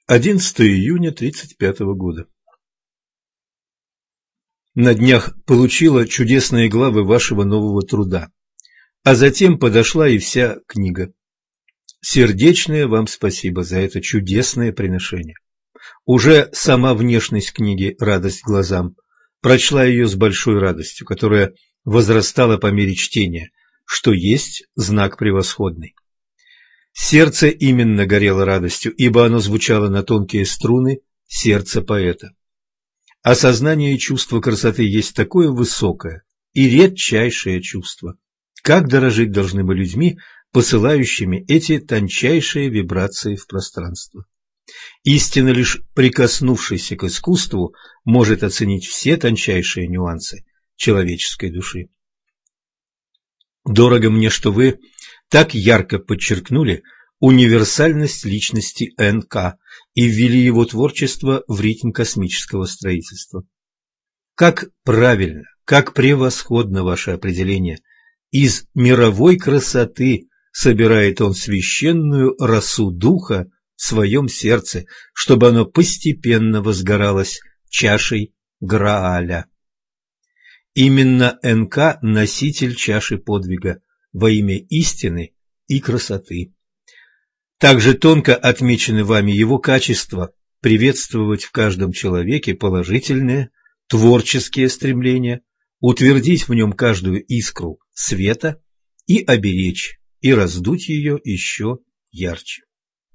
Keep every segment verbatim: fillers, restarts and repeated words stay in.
одиннадцатого июня тридцать пятого года. На днях получила чудесные главы вашего нового труда, а затем подошла и вся книга. Сердечное вам спасибо за это чудесное приношение. Уже сама внешность книги «Радость глазам» прочла ее с большой радостью, которая возрастала по мере чтения, что есть знак превосходный. Сердце именно горело радостью, ибо оно звучало на тонкие струны сердца поэта. Осознание и чувство красоты есть такое высокое и редчайшее чувство. Как дорожить должны мы людьми, посылающими эти тончайшие вибрации в пространство. Истинно лишь прикоснувшийся к искусству может оценить все тончайшие нюансы человеческой души. Дорого мне, что вы так ярко подчеркнули универсальность личности Эн Ка и ввели его творчество в ритм космического строительства. Как правильно, как превосходно ваше определение. Из мировой красоты собирает он священную росу духа в своем сердце, чтобы оно постепенно возгоралось чашей Грааля. Именно Эн Ка – носитель чаши подвига во имя истины и красоты. Также тонко отмечены вами его качества приветствовать в каждом человеке положительные, творческие стремления, утвердить в нем каждую искру света и оберечь, и раздуть ее еще ярче.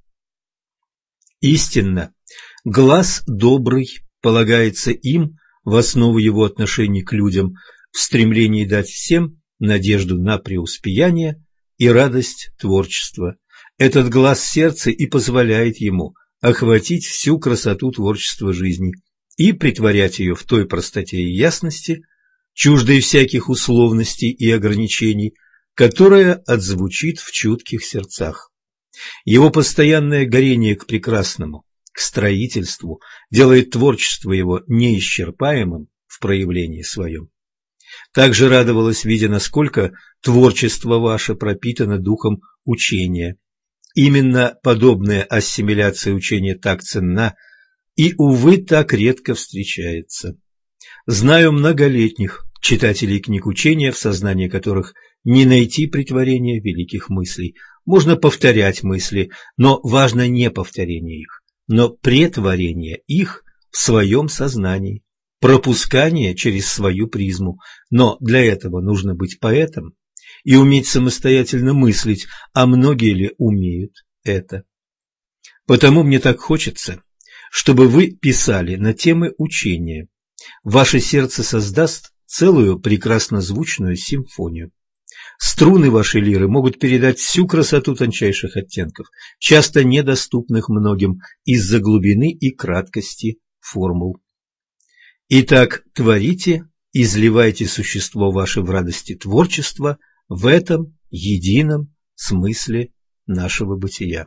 Истинно, глаз добрый полагается им в основу его отношений к людям в стремлении дать всем надежду на преуспеяние и радость творчества. Этот глаз сердца и позволяет ему охватить всю красоту творчества жизни и притворять ее в той простоте и ясности, чуждой всяких условностей и ограничений, которая отзвучит в чутких сердцах. Его постоянное горение к прекрасному, к строительству, делает творчество его неисчерпаемым в проявлении своем. Также радовалась, видя, насколько творчество ваше пропитано духом учения. Именно подобная ассимиляция учения так ценна и, увы, так редко встречается. Знаю многолетних читателей книг учения, в сознании которых не найти претворения великих мыслей. Можно повторять мысли, но важно не повторение их, но претворение их в своем сознании, пропускание через свою призму. Но для этого нужно быть поэтом и уметь самостоятельно мыслить, а многие ли умеют это? Потому мне так хочется, чтобы вы писали на темы учения. Ваше сердце создаст целую прекрасно звучную симфонию. Струны вашей лиры могут передать всю красоту тончайших оттенков, часто недоступных многим из-за глубины и краткости формул. Итак, творите, изливайте существо ваше в радости творчества в этом едином смысле нашего бытия.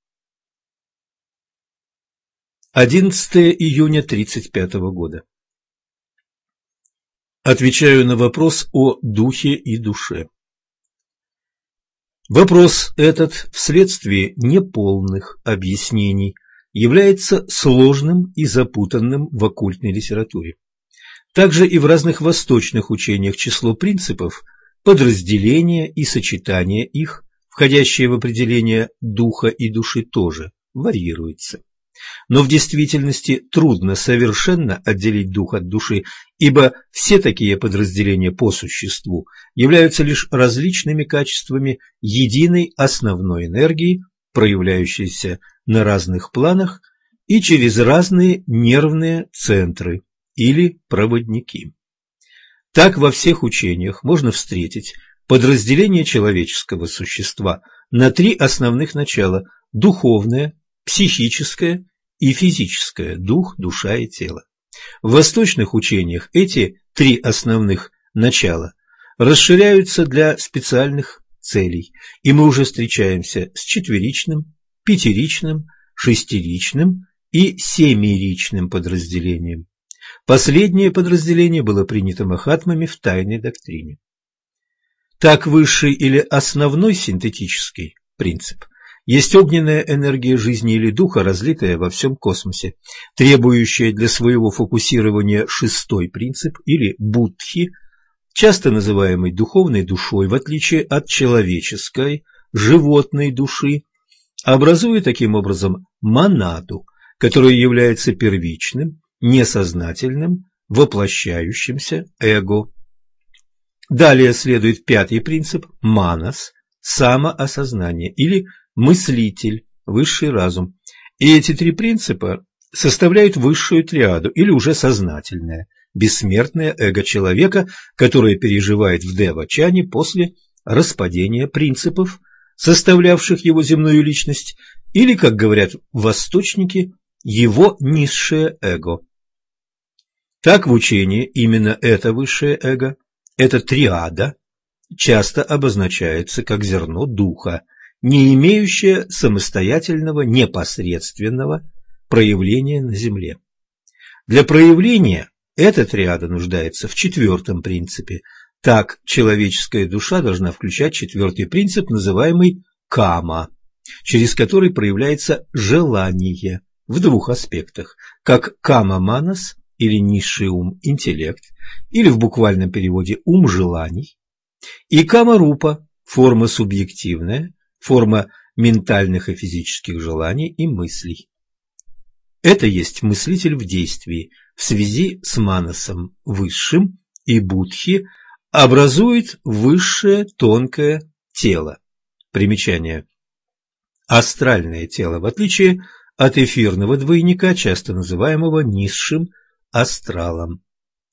одиннадцатого июня тридцать пятого года. Отвечаю на вопрос о духе и душе. Вопрос этот вследствие неполных объяснений является сложным и запутанным в оккультной литературе. Также и в разных восточных учениях число принципов, подразделения и сочетания их, входящие в определение духа и души, тоже варьируется. Но в действительности трудно совершенно отделить дух от души, ибо все такие подразделения по существу являются лишь различными качествами единой основной энергии, проявляющейся на разных планах и через разные нервные центры или проводники. Так во всех учениях можно встретить подразделение человеческого существа на три основных начала – духовное, психическое и физическое, дух, душа и тело. В восточных учениях эти три основных начала расширяются для специальных целей, и мы уже встречаемся с четверичным, пятеричным, шестеричным и семиричным подразделением. Последнее подразделение было принято махатмами в тайной доктрине. Так высший или основной синтетический принцип есть огненная энергия жизни или духа, разлитая во всем космосе, требующая для своего фокусирования шестой принцип или будхи, часто называемый духовной душой, в отличие от человеческой, животной души, образуя таким образом монаду, которая является первичным, несознательным, воплощающимся эго. Далее следует пятый принцип – манас, самоосознание или мыслитель, высший разум. И эти три принципа составляют высшую триаду или уже сознательное, бессмертное эго человека, которое переживает в дева-чане после распадения принципов, составлявших его земную личность, или, как говорят восточники, его низшее эго. Так в учении именно это высшее эго, эта триада, часто обозначается как зерно духа, не имеющее самостоятельного непосредственного проявления на земле. Для проявления эта триада нуждается в четвертом принципе. Так, человеческая душа должна включать четвертый принцип, называемый кама, через который проявляется желание в двух аспектах, как кама-манас или низший ум, интеллект, или в буквальном переводе ум желаний, и кама-рупа, форма субъективная, форма ментальных и физических желаний и мыслей. Это есть мыслитель в действии, в связи с манасом высшим и будхи образует высшее тонкое тело. Примечание. Астральное тело, в отличие от эфирного двойника, часто называемого низшим астралом.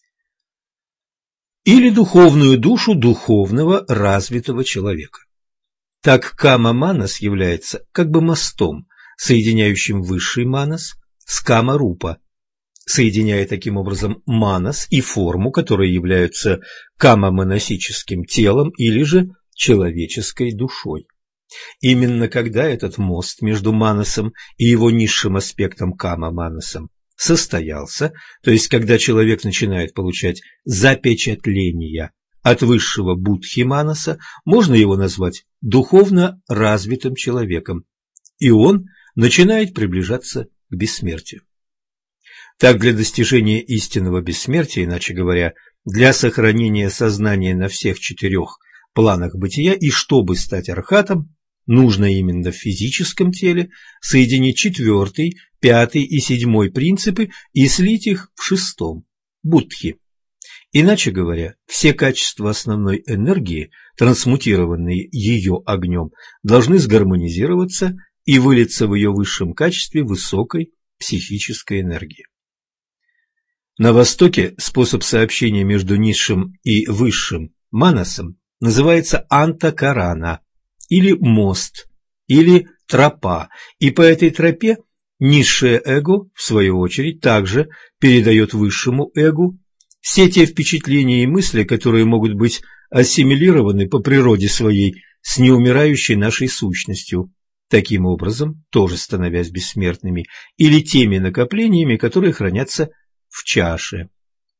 Или духовную душу духовного развитого человека. Так кама-манас является как бы мостом, соединяющим высший манас с кама-рупа, соединяя таким образом манас и форму, которые являются кама-манасическим телом или же человеческой душой. Именно когда этот мост между манасом и его низшим аспектом кама-манасом состоялся, то есть когда человек начинает получать запечатления от высшего будхи-манаса, можно его назвать духовно развитым человеком, и он начинает приближаться к бессмертию. Так, для достижения истинного бессмертия, иначе говоря, для сохранения сознания на всех четырех планах бытия и чтобы стать архатом, нужно именно в физическом теле соединить четвертый, пятый и седьмой принципы и слить их в шестом – будхи. Иначе говоря, все качества основной энергии, трансмутированные ее огнем, должны сгармонизироваться и вылиться в ее высшем качестве высокой психической энергии. На Востоке способ сообщения между низшим и высшим манасом называется антакарана, или мост, или тропа, и по этой тропе низшее эго, в свою очередь, также передает высшему эго все те впечатления и мысли, которые могут быть ассимилированы по природе своей с неумирающей нашей сущностью, таким образом, тоже становясь бессмертными, или теми накоплениями, которые хранятся в чаше.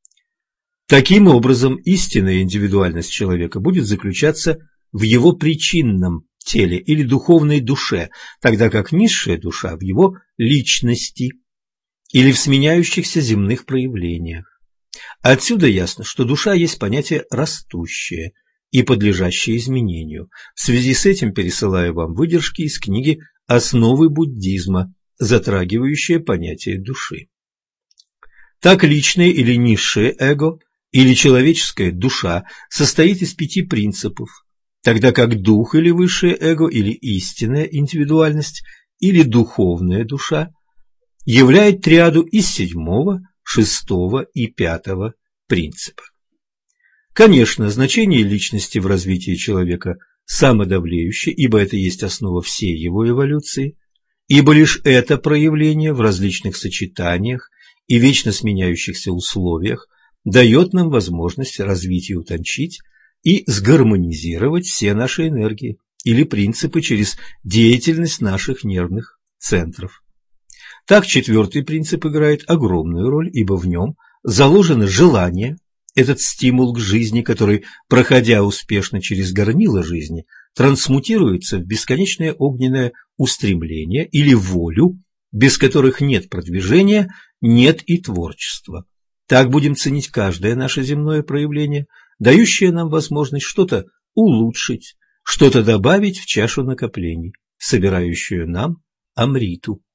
Таким образом, истинная индивидуальность человека будет заключаться в его причинном теле или духовной душе, тогда как низшая душа в его личности или в сменяющихся земных проявлениях. Отсюда ясно, что душа есть понятие растущее и подлежащее изменению. В связи с этим пересылаю вам выдержки из книги «Основы буддизма», затрагивающие понятие души. Так личное или низшее эго или человеческая душа состоит из пяти принципов, тогда как дух или высшее эго или истинная индивидуальность или духовная душа являет триаду из седьмого, шестого и пятого принципа. Конечно, значение личности в развитии человека самодавлеющее, ибо это есть основа всей его эволюции, ибо лишь это проявление в различных сочетаниях и вечно сменяющихся условиях дает нам возможность развить и утончить и сгармонизировать все наши энергии или принципы через деятельность наших нервных центров. Так четвертый принцип играет огромную роль, ибо в нем заложено желание, этот стимул к жизни, который, проходя успешно через горнило жизни, трансмутируется в бесконечное огненное устремление или волю, без которых нет продвижения, нет и творчества. Так будем ценить каждое наше земное проявление, дающее нам возможность что-то улучшить, что-то добавить в чашу накоплений, собирающую нам амриту.